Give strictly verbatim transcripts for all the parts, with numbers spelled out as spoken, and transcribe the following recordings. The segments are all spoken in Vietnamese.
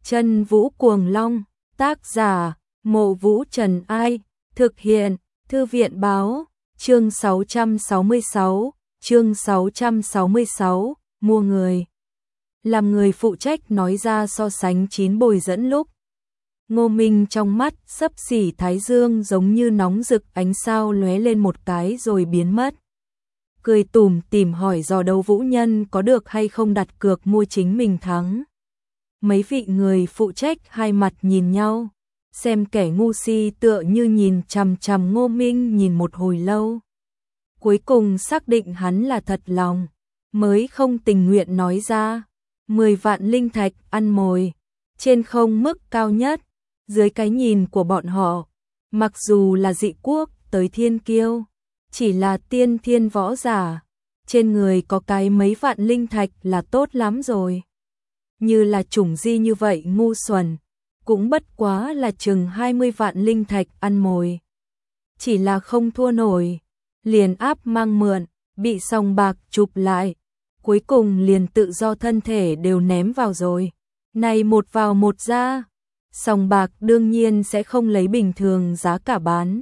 Chân Vũ Cuồng Long, tác giả, Mộ Vũ Trần Ai, thực hiện, Thư viện báo, chương sáu trăm sáu mươi sáu, chương sáu trăm sáu mươi sáu, mua người. Làm người phụ trách nói ra so sánh chín bồi dẫn lúc. Ngô Minh trong mắt xấp xỉ thái dương giống như nóng rực, ánh sao lóe lên một cái rồi biến mất. Cười tủm tỉm hỏi dò đấu Vũ Nhân có được hay không đặt cược mua chính mình thắng. Mấy vị người phụ trách hai mặt nhìn nhau, xem kẻ ngu si tựa như nhìn chằm chằm Ngô Minh nhìn một hồi lâu. Cuối cùng xác định hắn là thật lòng, mới không tình nguyện nói ra, mười vạn linh thạch ăn mồi, trên không mức cao nhất, dưới cái nhìn của bọn họ, mặc dù là dị quốc tới thiên kiêu, chỉ là tiên thiên võ giả, trên người có cái mấy vạn linh thạch là tốt lắm rồi. Như là chủng di như vậy ngu xuẩn, cũng bất quá là chừng hai mươi vạn linh thạch ăn mồi. Chỉ là không thua nổi, liền áp mang mượn, bị sòng bạc chụp lại, cuối cùng liền tự do thân thể đều ném vào rồi. Này một vào một ra, sòng bạc đương nhiên sẽ không lấy bình thường giá cả bán.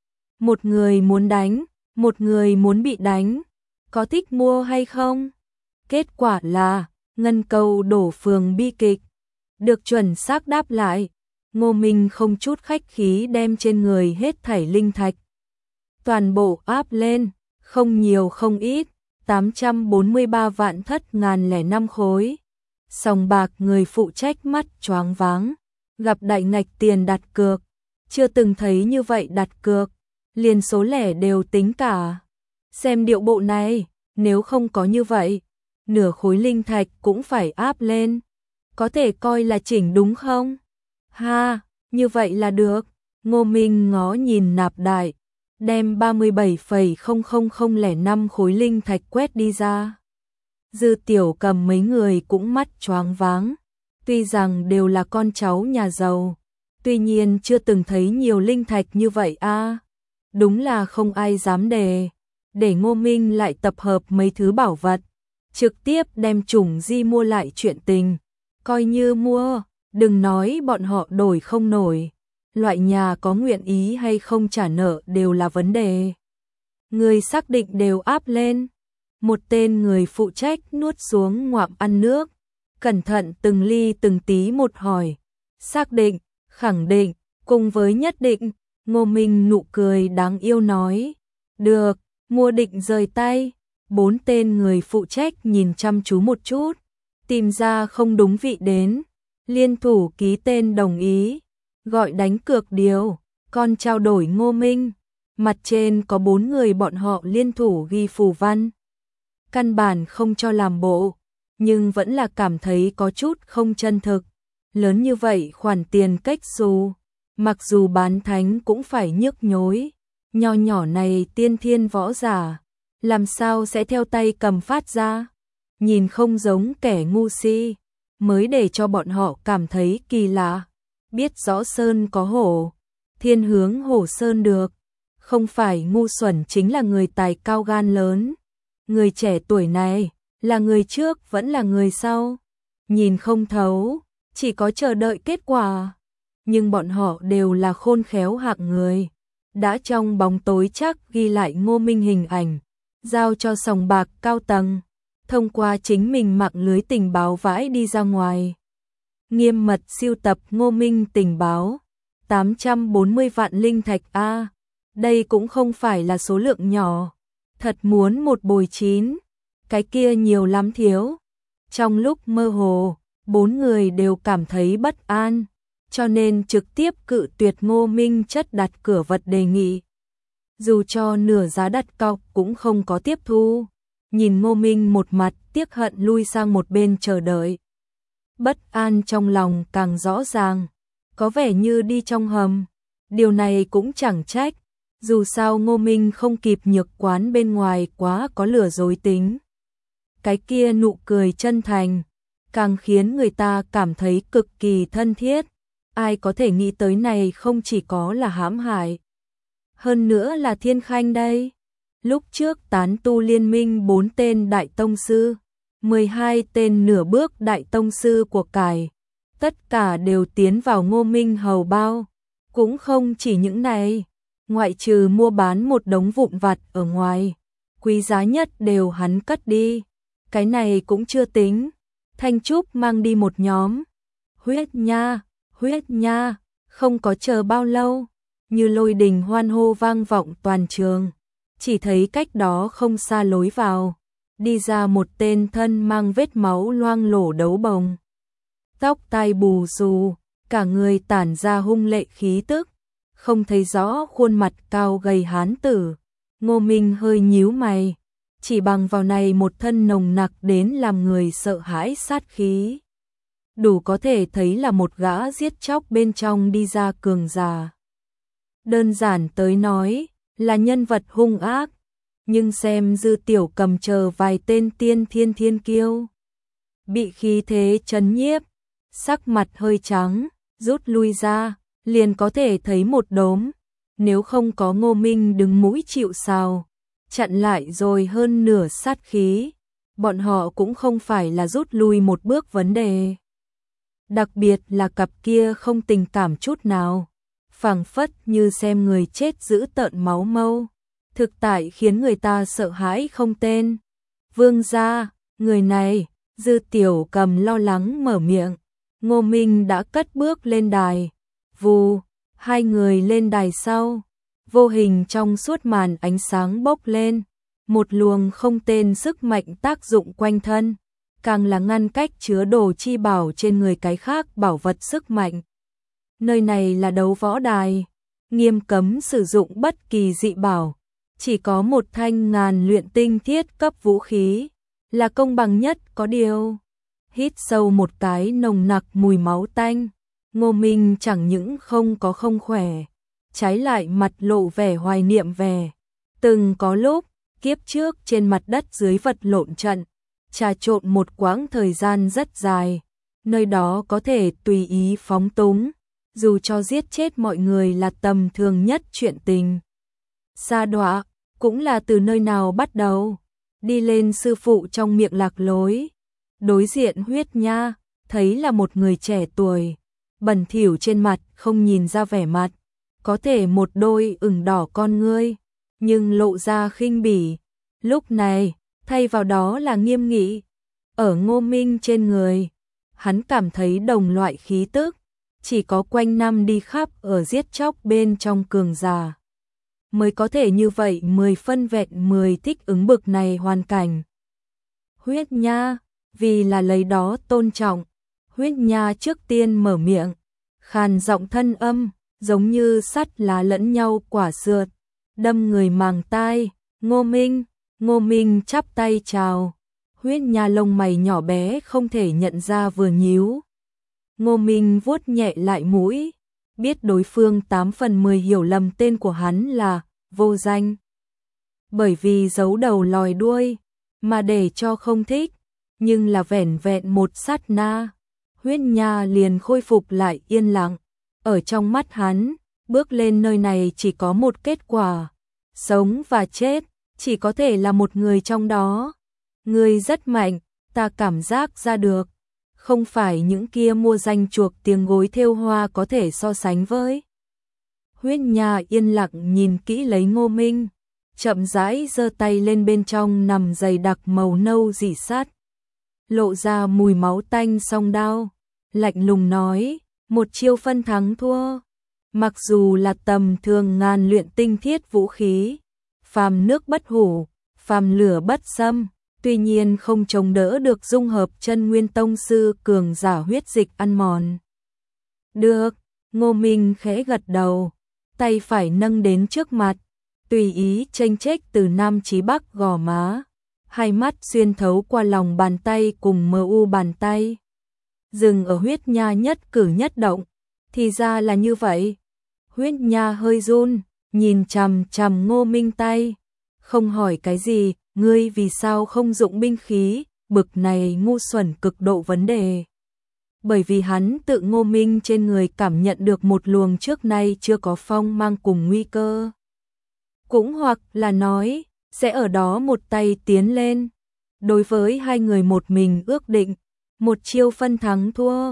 Một người muốn đánh, một người muốn bị đánh, có thích mua hay không? Kết quả là ngân cầu đổ phường bi kịch. Được chuẩn xác đáp lại, Ngô Minh không chút khách khí đem trên người hết thảy linh thạch toàn bộ áp lên, không nhiều không ít, tám trăm bốn mươi ba vạn thất ngàn lẻ năm khối. Sòng bạc người phụ trách mắt choáng váng, gặp đại ngạch tiền đặt cược, chưa từng thấy như vậy đặt cược, liền số lẻ đều tính cả. Xem điệu bộ này, nếu không có như vậy, nửa khối linh thạch cũng phải áp lên, có thể coi là chỉnh đúng không? Ha, như vậy là được. Ngô Minh ngó nhìn nạp đại, đem ba mươi bảy phẩy không không không lẻ năm khối linh thạch quét đi ra. Dư Tiểu Cầm mấy người cũng mắt choáng váng, tuy rằng đều là con cháu nhà giàu, tuy nhiên chưa từng thấy nhiều linh thạch như vậy a. À, đúng là không ai dám đề, để Ngô Minh lại tập hợp mấy thứ bảo vật, trực tiếp đem chủng di mua lại chuyện tình, coi như mua, đừng nói bọn họ đổi không nổi, loại nhà có nguyện ý hay không trả nợ đều là vấn đề. Người xác định đều áp lên. Một tên người phụ trách nuốt xuống ngoạm ăn nước, cẩn thận từng ly từng tí một hỏi, xác định, khẳng định, cùng với nhất định. Ngô Minh nụ cười đáng yêu nói, được, mua định rời tay. Bốn tên người phụ trách nhìn chăm chú một chút, tìm ra không đúng vị đến, liên thủ ký tên đồng ý, gọi đánh cược điều, còn trao đổi Ngô Minh. Mặt trên có bốn người bọn họ liên thủ ghi phù văn. Căn bản không cho làm bộ, nhưng vẫn là cảm thấy có chút không chân thực. Lớn như vậy khoản tiền cách xù, mặc dù bán thánh cũng phải nhức nhối. Nho nhỏ này tiên thiên võ giả, làm sao sẽ theo tay cầm phát ra? Nhìn không giống kẻ ngu si, mới để cho bọn họ cảm thấy kỳ lạ. Biết rõ sơn có hổ, thiên hướng hổ sơn được. Không phải ngu xuẩn chính là người tài cao gan lớn. Người trẻ tuổi này, là người trước vẫn là người sau. Nhìn không thấu, chỉ có chờ đợi kết quả. Nhưng bọn họ đều là khôn khéo hạng người. Đã trong bóng tối chắc ghi lại Ngô Minh hình ảnh, giao cho sòng bạc cao tầng, thông qua chính mình mạng lưới tình báo vãi đi ra ngoài. Nghiêm mật siêu tập Ngô Minh tình báo, tám trăm bốn mươi vạn linh thạch a. À, đây cũng không phải là số lượng nhỏ. Thật muốn một bồi chín, cái kia nhiều lắm thiếu. Trong lúc mơ hồ, bốn người đều cảm thấy bất an, cho nên trực tiếp cự tuyệt Ngô Minh chất đặt cửa vật đề nghị. Dù cho nửa giá đặt cọc cũng không có tiếp thu. Nhìn Ngô Minh một mặt tiếc hận lui sang một bên chờ đợi. Bất an trong lòng càng rõ ràng, có vẻ như đi trong hầm. Điều này cũng chẳng trách, dù sao Ngô Minh không kịp nhược quán bên ngoài quá có lừa dối tính. Cái kia nụ cười chân thành, càng khiến người ta cảm thấy cực kỳ thân thiết. Ai có thể nghĩ tới này không chỉ có là hãm hại, hơn nữa là thiên khanh đây. Lúc trước tán tu liên minh bốn tên đại tông sư, mười hai tên nửa bước đại tông sư của cải, tất cả đều tiến vào Ngô Minh hầu bao. Cũng không chỉ những này, ngoại trừ mua bán một đống vụn vặt ở ngoài, quý giá nhất đều hắn cất đi. Cái này cũng chưa tính, Thanh Trúc mang đi một nhóm. Huyết nha, huyết nha, không có chờ bao lâu, như lôi đình hoan hô vang vọng toàn trường. Chỉ thấy cách đó không xa lối vào, đi ra một tên thân mang vết máu loang lổ đấu bồng. Tóc tai bù xù, cả người tản ra hung lệ khí tức, không thấy rõ khuôn mặt cao gầy hán tử. Ngô Minh hơi nhíu mày, chỉ bằng vào này một thân nồng nặc đến làm người sợ hãi sát khí. Đủ có thể thấy là một gã giết chóc bên trong đi ra cường giả. Đơn giản tới nói, là nhân vật hung ác, nhưng xem Dư Tiểu Cầm chờ vài tên tiên thiên thiên kiêu. Bị khí thế chấn nhiếp, sắc mặt hơi trắng, rút lui ra, liền có thể thấy một đốm. Nếu không có Ngô Minh đứng mũi chịu sào, chặn lại rồi hơn nửa sát khí, bọn họ cũng không phải là rút lui một bước vấn đề. Đặc biệt là cặp kia không tình cảm chút nào, phảng phất như xem người chết giữ tợn máu mâu, thực tại khiến người ta sợ hãi không tên. Vương gia, người này, Dư Tiểu Cầm lo lắng mở miệng. Ngô Minh đã cất bước lên đài. Vù, hai người lên đài sau, vô hình trong suốt màn ánh sáng bốc lên, một luồng không tên sức mạnh tác dụng quanh thân, càng là ngăn cách chứa đồ chi bảo trên người cái khác bảo vật sức mạnh. Nơi này là đấu võ đài, nghiêm cấm sử dụng bất kỳ dị bảo, chỉ có một thanh ngàn luyện tinh thiết cấp vũ khí, là công bằng nhất có điều. Hít sâu một cái nồng nặc mùi máu tanh, Ngô Minh chẳng những không có không khỏe, trái lại mặt lộ vẻ hoài niệm về. Từng có lúc, kiếp trước trên mặt đất dưới vật lộn trận, trà trộn một quãng thời gian rất dài, nơi đó có thể tùy ý phóng túng, dù cho giết chết mọi người là tầm thường nhất chuyện tình. Sa đọa, cũng là từ nơi nào bắt đầu, đi lên sư phụ trong miệng lạc lối. Đối diện huyết nha, thấy là một người trẻ tuổi, bẩn thỉu trên mặt không nhìn ra vẻ mặt, có thể một đôi ửng đỏ con ngươi, nhưng lộ ra khinh bỉ. Lúc này, thay vào đó là nghiêm nghị. Ở Ngô Minh trên người, hắn cảm thấy đồng loại khí tức, chỉ có quanh năm đi khắp ở giết chóc bên trong cường giả mới có thể như vậy mười phân vẹn mười thích ứng bực này hoàn cảnh. Huyết nha, vì là lấy đó tôn trọng, huyết nha trước tiên mở miệng, khàn giọng thân âm, giống như sắt lá lẫn nhau quả sượt, đâm người màng tai. Ngô Minh, Ngô Minh chắp tay chào, huyết nha lông mày nhỏ bé không thể nhận ra vừa nhíu. Ngô Minh vuốt nhẹ lại mũi, biết đối phương tám phần mười hiểu lầm tên của hắn là vô danh. Bởi vì giấu đầu lòi đuôi, mà để cho không thích, nhưng là vẻn vẹn một sát na, huyết nha liền khôi phục lại yên lặng. Ở trong mắt hắn, bước lên nơi này chỉ có một kết quả, sống và chết, chỉ có thể là một người trong đó. Người rất mạnh, ta cảm giác ra được, không phải những kia mua danh chuộc tiếng gối thêu hoa có thể so sánh với. Huyết nha yên lặng nhìn kỹ lấy Ngô Minh, chậm rãi giơ tay lên bên trong nằm dày đặc màu nâu rỉ sắt, lộ ra mùi máu tanh song đao, lạnh lùng nói, một chiêu phân thắng thua. Mặc dù là tầm thường ngàn luyện tinh thiết vũ khí, phàm nước bất hủ, phàm lửa bất xâm, tuy nhiên không chống đỡ được dung hợp chân nguyên tông sư cường giả huyết dịch ăn mòn. Được, Ngô Minh khẽ gật đầu, tay phải nâng đến trước mặt, tùy ý chênh chếch từ nam chí bắc gò má, hai mắt xuyên thấu qua lòng bàn tay cùng mờ u bàn tay. Dừng ở huyết nha nhất cử nhất động, thì ra là như vậy. Huyết nha hơi run, nhìn chằm chằm Ngô Minh tay, không hỏi cái gì, ngươi vì sao không dụng binh khí, bực này ngu xuẩn cực độ vấn đề. Bởi vì hắn tự Ngô Minh trên người cảm nhận được một luồng trước nay chưa có phong mang cùng nguy cơ. Cũng hoặc là nói, sẽ ở đó một tay tiến lên. Đối với hai người một mình ước định, một chiêu phân thắng thua,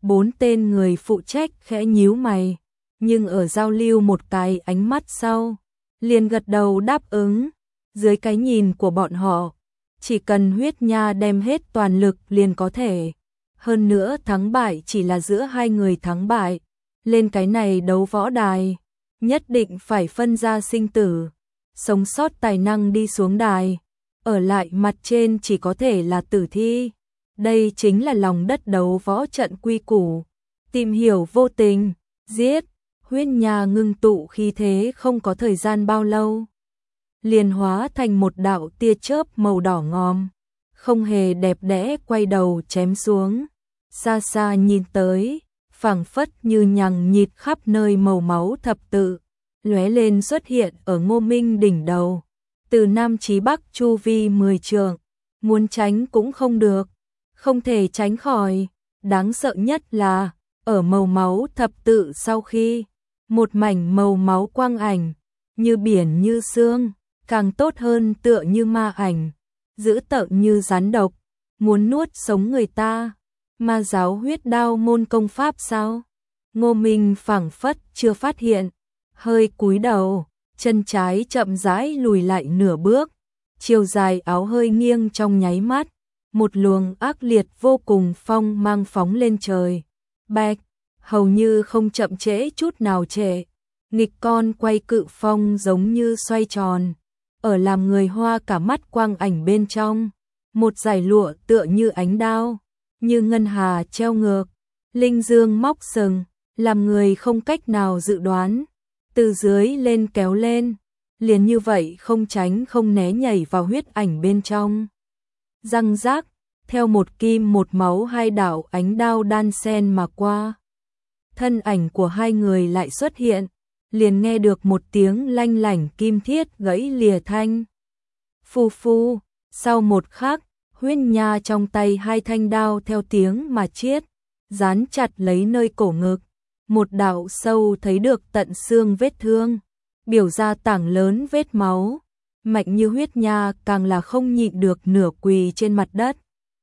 Bốn tên người phụ trách khẽ nhíu mày, nhưng ở giao lưu một cái ánh mắt sau, liền gật đầu đáp ứng. Dưới cái nhìn của bọn họ, chỉ cần Huyết Nha đem hết toàn lực liền có thể. Hơn nữa thắng bại chỉ là giữa hai người thắng bại. Lên cái này đấu võ đài, nhất định phải phân ra sinh tử. Sống sót tài năng đi xuống đài, ở lại mặt trên chỉ có thể là tử thi. Đây chính là lòng đất đấu võ trận quy củ. Tìm hiểu vô tình, giết. Huyết Nha ngưng tụ khí thế không có thời gian bao lâu, liền hóa thành một đạo tia chớp màu đỏ ngòm, không hề đẹp đẽ quay đầu chém xuống. Xa xa nhìn tới, phảng phất như nhằng nhịt khắp nơi màu máu thập tự, lóe lên xuất hiện ở Ngô Minh đỉnh đầu. Từ Nam chí Bắc chu vi mười trượng, muốn tránh cũng không được, không thể tránh khỏi. Đáng sợ nhất là, ở màu máu thập tự sau khi, một mảnh màu máu quang ảnh, như biển như sương, càng tốt hơn tựa như ma ảnh, dữ tợn như rắn độc, muốn nuốt sống người ta. Ma giáo huyết đao môn công pháp sao? Ngô Minh phảng phất chưa phát hiện, hơi cúi đầu, chân trái chậm rãi lùi lại nửa bước, chiều dài áo hơi nghiêng trong nháy mắt, một luồng ác liệt vô cùng phong mang phóng lên trời. Bạch, hầu như không chậm trễ chút nào trễ, nghịch con quay cự phong giống như xoay tròn, ở làm người hoa cả mắt quang ảnh bên trong, một dải lụa tựa như ánh đao, như ngân hà treo ngược, linh dương móc sừng, làm người không cách nào dự đoán, từ dưới lên kéo lên, liền như vậy không tránh không né nhảy vào huyết ảnh bên trong. Răng rác, theo một kim một máu hai đạo ánh đao đan sen mà qua. Thân ảnh của hai người lại xuất hiện, liền nghe được một tiếng lanh lảnh kim thiết gãy lìa thanh. Phù phu, sau một khắc, Huyết Nha trong tay hai thanh đao theo tiếng mà chiết, dán chặt lấy nơi cổ ngực, một đạo sâu thấy được tận xương vết thương, biểu ra tảng lớn vết máu. Mạnh như Huyết Nha càng là không nhịn được nửa quỳ trên mặt đất.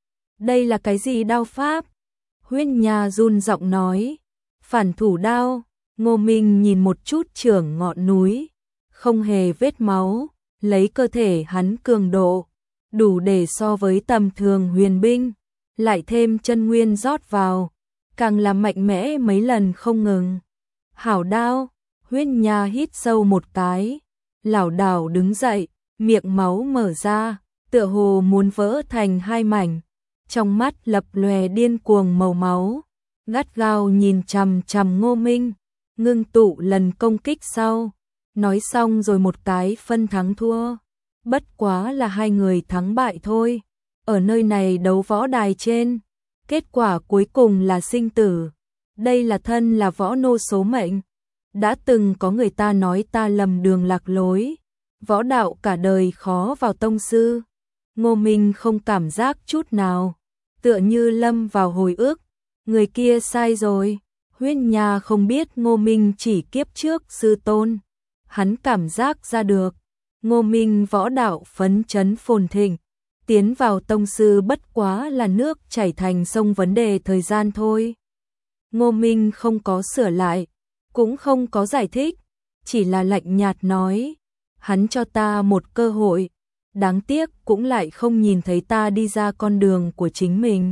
Đây là cái gì đao pháp? Huyết Nha run giọng nói. Phản thủ đao. Ngô Minh nhìn một chút trưởng ngọn núi, không hề vết máu, lấy cơ thể hắn cường độ, đủ để so với tầm thường huyền binh, lại thêm chân nguyên rót vào, càng làm mạnh mẽ mấy lần không ngừng. Hảo đao. Huyết Nha hít sâu một cái, lảo đảo đứng dậy, miệng máu mở ra, tựa hồ muốn vỡ thành hai mảnh, trong mắt lập lòe điên cuồng màu máu, gắt gao nhìn chằm chằm Ngô Minh, ngưng tụ lần công kích sau, nói xong rồi một cái phân thắng thua, bất quá là hai người thắng bại thôi, ở nơi này đấu võ đài trên, kết quả cuối cùng là sinh tử, đây là thân là võ nô số mệnh. Đã từng có người ta nói ta lầm đường lạc lối, võ đạo cả đời khó vào tông sư. Ngô Minh không cảm giác chút nào, tựa như lâm vào hồi ức, người kia sai rồi. Huyết Nha không biết Ngô Minh chỉ kiếp trước sư tôn, hắn cảm giác ra được, Ngô Minh võ đạo phấn chấn phồn thịnh, tiến vào tông sư bất quá là nước chảy thành sông vấn đề thời gian thôi. Ngô Minh không có sửa lại, cũng không có giải thích, chỉ là lạnh nhạt nói, hắn cho ta một cơ hội, đáng tiếc cũng lại không nhìn thấy ta đi ra con đường của chính mình.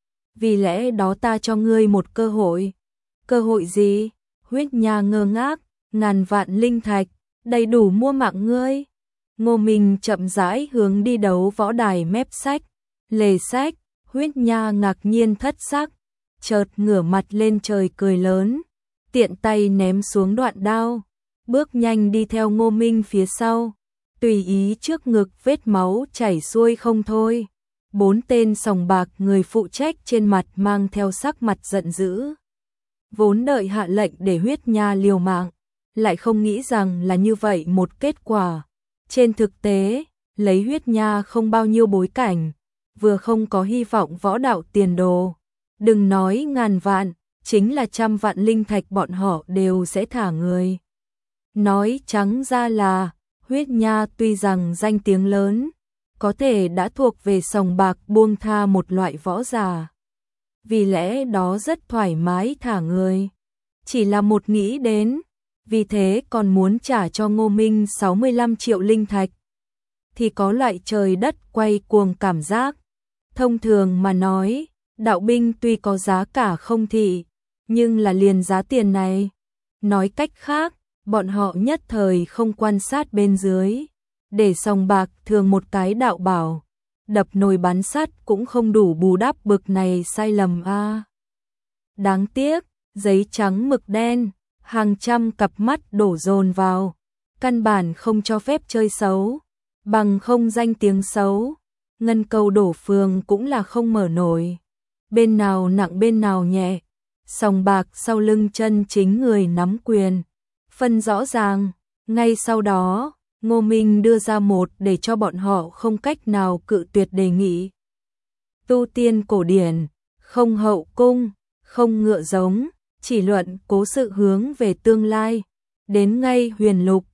Vì lẽ đó ta cho ngươi một cơ hội. Cơ hội gì? Huyết Nha ngơ ngác, ngàn vạn linh thạch, đầy đủ mua mạng ngươi. Ngô Minh chậm rãi hướng đi đấu võ đài mép sách, lề sách. Huyết Nha ngạc nhiên thất sắc, chợt ngửa mặt lên trời cười lớn, tiện tay ném xuống đoạn đao, bước nhanh đi theo Ngô Minh phía sau, tùy ý trước ngực vết máu chảy xuôi không thôi. Bốn tên sòng bạc người phụ trách trên mặt mang theo sắc mặt giận dữ, vốn đợi hạ lệnh để Huyết Nha liều mạng, lại không nghĩ rằng là như vậy một kết quả. Trên thực tế, lấy Huyết Nha không bao nhiêu bối cảnh, vừa không có hy vọng võ đạo tiền đồ, đừng nói ngàn vạn, chính là trăm vạn linh thạch bọn họ đều sẽ thả người. Nói trắng ra là, Huyết Nha tuy rằng danh tiếng lớn, có thể đã thuộc về sòng bạc buông tha một loại võ giả. vì lẽ đó rất thoải mái thả người. Chỉ là một nghĩ đến, vì thế còn muốn trả cho Ngô Minh sáu mươi lăm triệu linh thạch, thì có loại trời đất quay cuồng cảm giác. Thông thường mà nói, đạo binh tuy có giá cả không thị, nhưng là liền giá tiền này. Nói cách khác, bọn họ nhất thời không quan sát bên dưới. Để sòng bạc thường một cái đạo bảo, đập nồi bắn sắt cũng không đủ bù đắp bực này sai lầm a. À. Đáng tiếc, giấy trắng mực đen, hàng trăm cặp mắt đổ dồn vào, căn bản không cho phép chơi xấu, bằng không danh tiếng xấu, ngân cầu đổ phường cũng là không mở nổi. Bên nào nặng bên nào nhẹ, sòng bạc sau lưng chân chính người nắm quyền, phân rõ ràng. Ngay sau đó, Ngô Minh đưa ra một để cho bọn họ không cách nào cự tuyệt đề nghị. Tu tiên cổ điển, không hậu cung, không ngựa giống, chỉ luận cố sự hướng về tương lai, đến ngay huyền lục,